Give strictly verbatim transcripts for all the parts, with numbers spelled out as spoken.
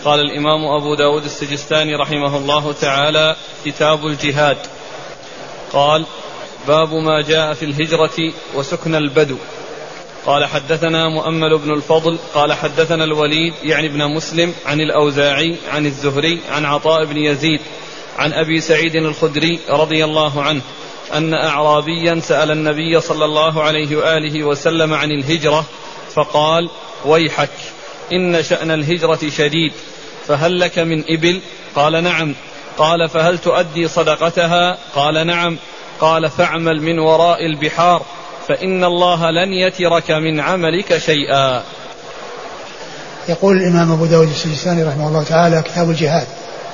قال الإمام أبو داود السجستاني رحمه الله تعالى: كتاب الجهاد. قال: باب ما جاء في الهجرة وسكن البدو. قال: حدثنا مؤمل بن الفضل قال حدثنا الوليد يعني ابن مسلم عن الأوزاعي عن الزهري عن عطاء بن يزيد عن أبي سعيد الخدري رضي الله عنه أن أعرابيا سأل النبي صلى الله عليه وآله وسلم عن الهجرة فقال: ويحك إن شأن الهجرة شديد، فهل لك من إبل؟ قال: نعم. قال: فهل تؤدي صدقتها؟ قال: نعم. قال: فاعمل من وراء البحار فإن الله لن يترك من عملك شيئا. يقول الإمام أبو داود السجستاني رحمه الله تعالى: كتاب الجهاد.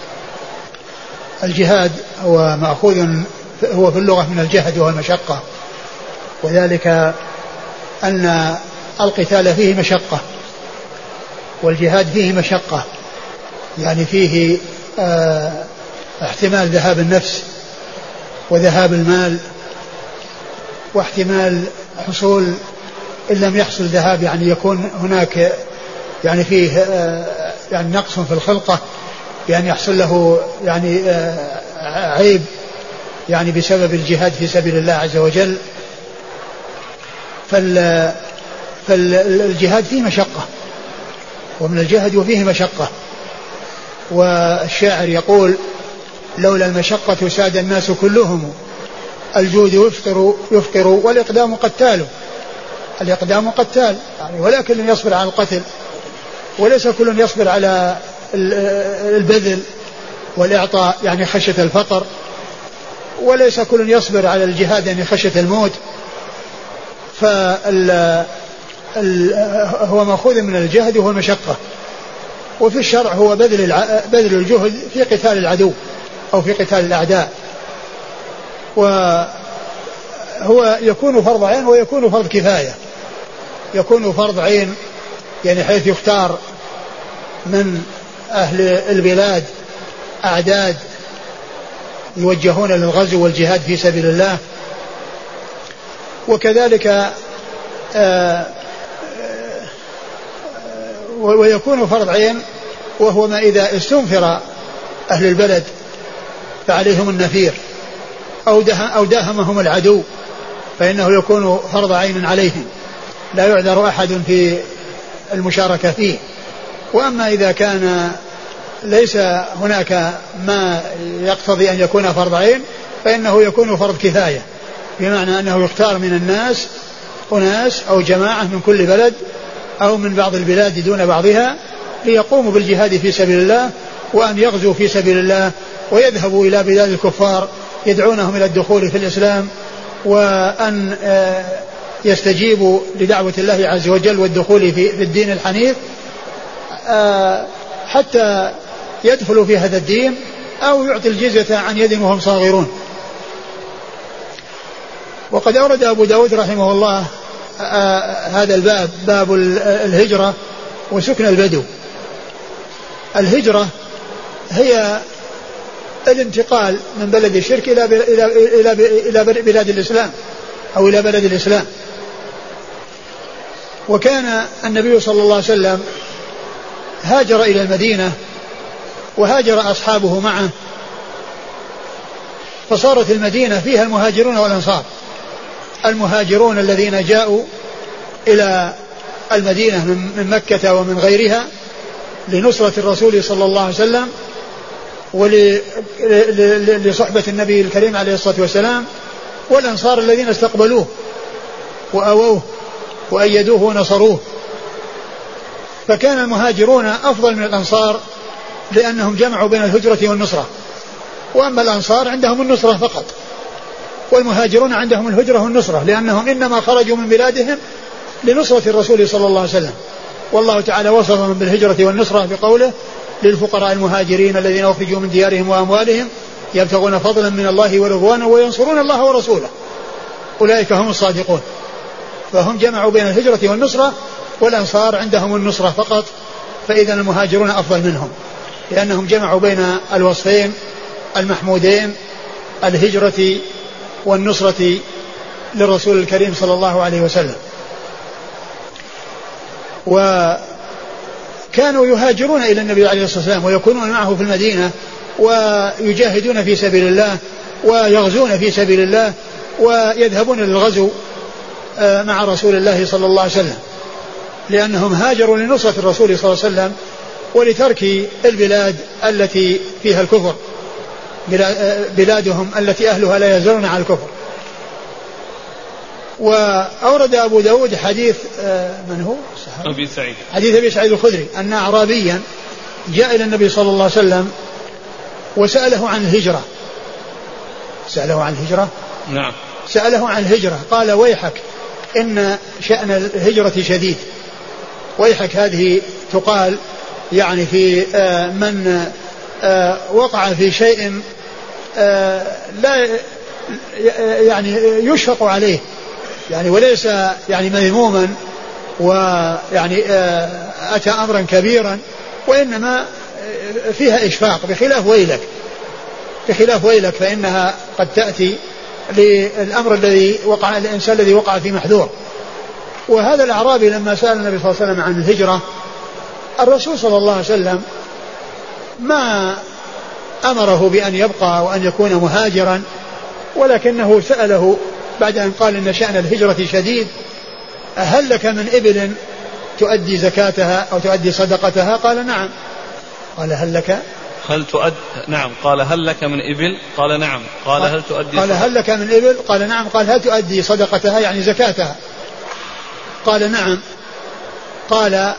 الجهاد هو مأخوذ هو في اللغة من الجهد وهو المشقة، وذلك أن القتال فيه مشقة، والجهاد فيه مشقة، يعني فيه آه احتمال ذهاب النفس وذهاب المال، واحتمال حصول إن لم يحصل ذهاب يعني يكون هناك يعني فيه آه يعني نقص في الخلقة، يعني يحصل له يعني آه عيب يعني بسبب الجهاد في سبيل الله عز وجل. فال فالجهاد فيه مشقة، ومن الجهد وفيه مشقة. والشاعر يقول: لولا المشقة ساد الناس كلهم، الجود يفطر يفطر والإقدام قتال. الإقدام قتال يعني، ولا كل يصبر على القتل، وليس كل يصبر على البذل والإعطاء يعني خشية الفقر، وليس كل يصبر على الجهاد يعني خشية الموت. فال هو مأخوذ من الجهد وهو المشقة، وفي الشرع هو بذل الع... بذل الجهد في قتال العدو أو في قتال الأعداء. وهو يكون فرض عين ويكون فرض كفاية. يكون فرض عين يعني حيث يختار من أهل البلاد أعداد يوجهون للغزو والجهاد في سبيل الله، وكذلك آآ ويكون فرض عين وهو ما إذا استنفر أهل البلد فعليهم النفير أو أو داهمهم العدو، فإنه يكون فرض عين عليهم، لا يعذر أحد في المشاركة فيه. وأما إذا كان ليس هناك ما يقتضي أن يكون فرض عين فإنه يكون فرض كفاية، بمعنى أنه يختار من الناس أناس أو جماعة من كل بلد أو من بعض البلاد دون بعضها ليقوموا بالجهاد في سبيل الله، وأن يغزوا في سبيل الله ويذهبوا إلى بلاد الكفار يدعونهم إلى الدخول في الإسلام، وأن يستجيبوا لدعوة الله عز وجل والدخول في الدين الحنيف حتى يدخلوا في هذا الدين، أو يعطي الجزية عن يد وهم صاغرون. وقد أورد أبو داود رحمه الله هذا الباب، باب الهجرة وسكن البدو. الهجرة هي الانتقال من بلد الشرك إلى إلى إلى بلاد الإسلام أو إلى بلد الإسلام. وكان النبي صلى الله عليه وسلم هاجر إلى المدينة وهاجر أصحابه معه، فصارت المدينة فيها المهاجرون والأنصار. المهاجرون الذين جاءوا إلى المدينة من مكة ومن غيرها لنصرة الرسول صلى الله عليه وسلم ولصحبة النبي الكريم عليه الصلاة والسلام، والأنصار الذين استقبلوه وأووه وأيدوه ونصروه. فكان المهاجرون أفضل من الأنصار لأنهم جمعوا بين الهجرة والنصرة، وأما الأنصار عندهم النصرة فقط، والمهاجرون عندهم الهجرة والنصرة، لأنهم إنما خرجوا من بلادهم لنصرة الرسول صلى الله عليه وسلم. والله تعالى وصفهم بالهجرة والنصرة بقوله: للفقراء المهاجرين الذين أخرجوا من ديارهم وأموالهم يبتغون فضلا من الله ورضوانا وينصرون الله ورسوله أولئك هم الصادقون. فهم جمعوا بين الهجرة والنصرة، والأنصار عندهم النصرة فقط. فإذا المهاجرون أفضل منهم لأنهم جمعوا بين الوصفين المحمودين، الهجرة والنصرة للرسول الكريم صلى الله عليه وسلم. وكان كانوا يهاجرون إلى النبي عليه الصلاة والسلام ويكونون معه في المدينة ويجاهدون في سبيل الله ويغزون في سبيل الله ويذهبون للغزو مع رسول الله صلى الله عليه وسلم، لأنهم هاجروا لنصرة الرسول صلى الله عليه وسلم ولترك البلاد التي فيها الكفر، بلادهم التي أهلها لا يزالون على الكفر. وأورد أبو داود حديث من هو؟ أبي سعيد، حديث أبي سعيد الخدري أن أعرابيا جاء إلى النبي صلى الله عليه وسلم وسأله عن الهجرة. سأله عن الهجرة؟ نعم. سأله عن الهجرة، قال ويحك إن شأن الهجرة شديد. ويحك هذه تقال يعني في من وقع في شيء لا يعني يشفق عليه يعني وليس يعني مذموما ويعني أتى أمرا كبيرا، وإنما فيها إشفاق، بخلاف ويلك بخلاف ويلك فإنها قد تأتي للأمر الذي وقع الإنسان الذي وقع في محذور. وهذا الأعرابي لما سأل النبي صلى الله عليه وسلم عن الهجرة، الرسول صلى الله عليه وسلم ما أمره بأن يبقى وأن يكون مهاجرا، ولكنه سأله بعد أن قال إن شأن الهجرة شديد هل لك من إبل تؤدي زكاتها أو تؤدي صدقتها؟ قال نعم. قال هل لك هل تؤد نعم. قال هل لك من إبل؟ قال نعم. قال هل تؤدي قال هل لك من إبل؟ قال نعم. قال هل تؤدي صدقتها يعني زكاتها؟ قال نعم. قال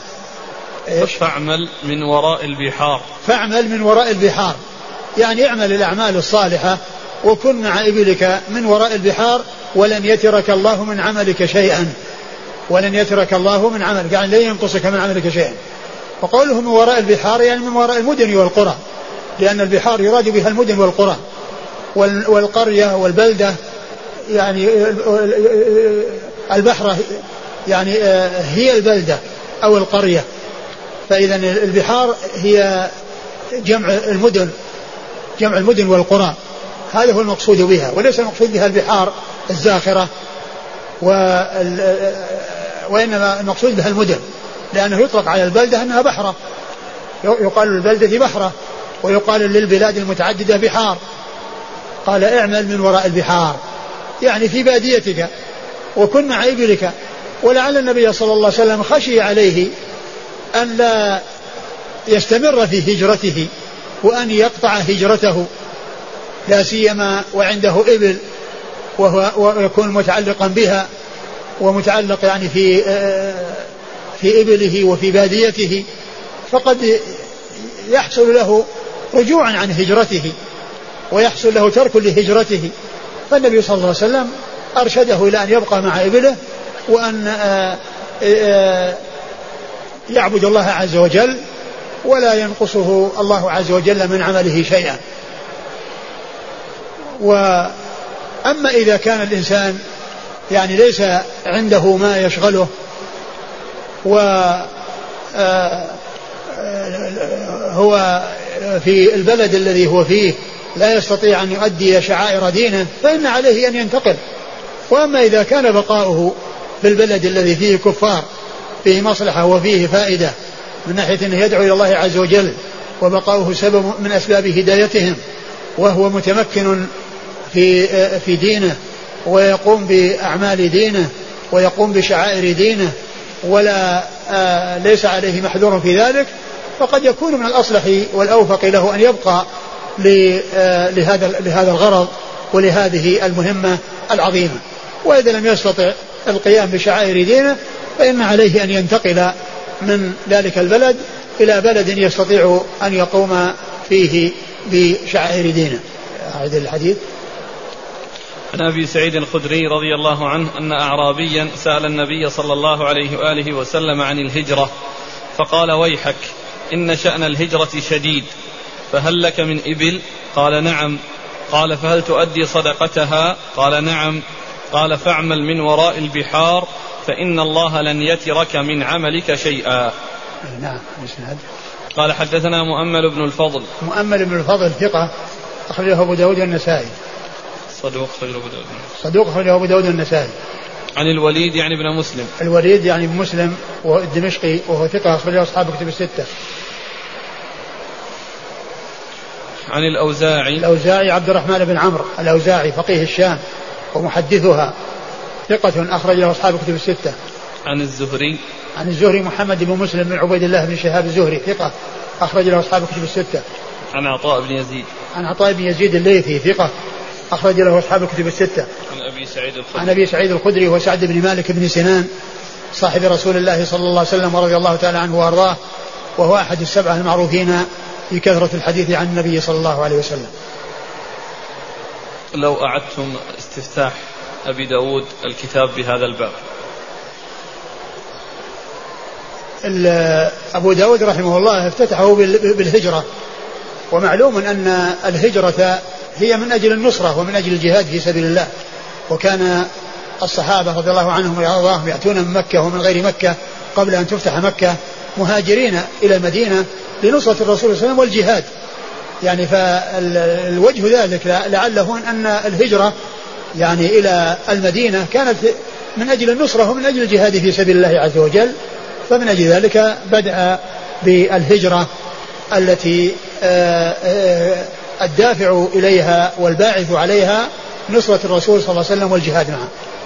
فاعمل من وراء البحار. فاعمل من وراء البحار يعني اعمل الأعمال الصالحة وكن مع إبلك من وراء البحار ولن يترك الله من عملك شيئا، ولن يترك الله من عملك يعني لا ينقصك من عملك شيئا. وقوله من وراء البحار يعني من وراء المدن والقرى، لأن البحار يراد بها المدن والقرى، والقرية والبلدة يعني البحر يعني هي البلدة أو القرية، فإذا البحار هي جمع المدن جمع المدن والقرى، هذا هو المقصود بها، وليس المقصود بها البحار الزاخرة، وإنما المقصود بها المدن، لأنه يطلق على البلدة أنها بحرة، يقال للبلدة بحرة ويقال للبلاد المتعددة بحار. قال اعمل من وراء البحار يعني في باديتك وكن مع إبلك. ولعل النبي صلى الله عليه وسلم خشي عليه أن لا يستمر في هجرته وأن يقطع هجرته، لا سيما وعنده إبل وهو ويكون متعلقا بها ومتعلق يعني في في إبله وفي باديته، فقد يحصل له رجوعا عن هجرته ويحصل له ترك لهجرته. فالنبي صلى الله عليه وسلم أرشده إلى أن يبقى مع إبله وأن يعبد الله عز وجل ولا ينقصه الله عز وجل من عمله شيئا. وأما إذا كان الإنسان يعني ليس عنده ما يشغله وهو في البلد الذي هو فيه لا يستطيع أن يؤدي شعائر دينه فإن عليه أن ينتقل. وأما إذا كان بقاؤه في البلد الذي فيه كفار فيه مصلحة وفيه فائدة من ناحية أنه يدعو إلى الله عز وجل وبقاؤه سبب من أسباب هدايتهم وهو متمكن في في دينه ويقوم بأعمال دينه ويقوم بشعائر دينه ولا آه ليس عليه محذور في ذلك، فقد يكون من الأصلح والأوفق له أن يبقى لهذا لهذا الغرض ولهذه المهمة العظيمة. وإذا لم يستطع القيام بشعائر دينه فإن عليه أن ينتقل من ذلك البلد إلى بلد يستطيع أن يقوم فيه بشعائر دينه. أعيد الحديث. عن أبي سعيد الخدري رضي الله عنه أن أعرابيا سأل النبي صلى الله عليه وآله وسلم عن الهجرة فقال ويحك إن شأن الهجرة شديد فهل لك من إبل؟ قال نعم. قال فهل تؤدي صدقتها؟ قال نعم. قال فاعمل من وراء البحار فإن الله لن يترك من عملك شيئا. نعم. قال حدثنا مؤمل بن الفضل. مؤمل بن الفضل ثقة أخرجه أبو داود والنسائي. صدوق أخرجه أبو داود. صدوق أخرجه أبو داود والنسائي. عن الوليد يعني ابن مسلم. الوليد يعني ابن مسلم والدمشقي وهو ثقة أخرج له أصحاب كتب الستة. عن الأوزاعي. الأوزاعي عبد الرحمن بن عمرو الأوزاعي فقيه الشام ومحدثها ثقة أخرج له أصحاب كتب الستة. عن الزهري. عن الزهري محمد بن مسلم بن عبيد الله بن شهاب الزهري ثقة أخرج له أصحاب كتب الستة. عن عطاء بن يزيد. عن عطاء بن يزيد الليثي ثقة أخرج له أصحاب الكتب الستة. عن أبي سعيد الخدري. عن أبي سعيد الخدري وسعد بن مالك بن سنان صاحب رسول الله صلى الله عليه وسلم ورضي الله تعالى عنه وأرضاه, وهو أحد السبعة المعروفين بكثرة الحديث عن النبي صلى الله عليه وسلم. لو أعدتم استفتاح أبي داود الكتاب بهذا الباب. أبو داود رحمه الله افتتحه بالهجرة, ومعلوم أن الهجرة هي من أجل النصرة ومن أجل الجهاد في سبيل الله, وكان الصحابة رضي الله عنهم ويرضاهم يأتون من مكة ومن غير مكة قبل أن تفتح مكة مهاجرين إلى المدينة لنصرة الرسول صلى الله عليه وسلم والجهاد. يعني فالوجه ذلك لعله أن الهجرة يعني إلى المدينة كانت من أجل النصرة ومن أجل الجهاد في سبيل الله عز وجل, فمن أجل ذلك بدأ بالهجرة التي الدافع إليها والباعث عليها نصرة الرسول صلى الله عليه وسلم والجهاد معه.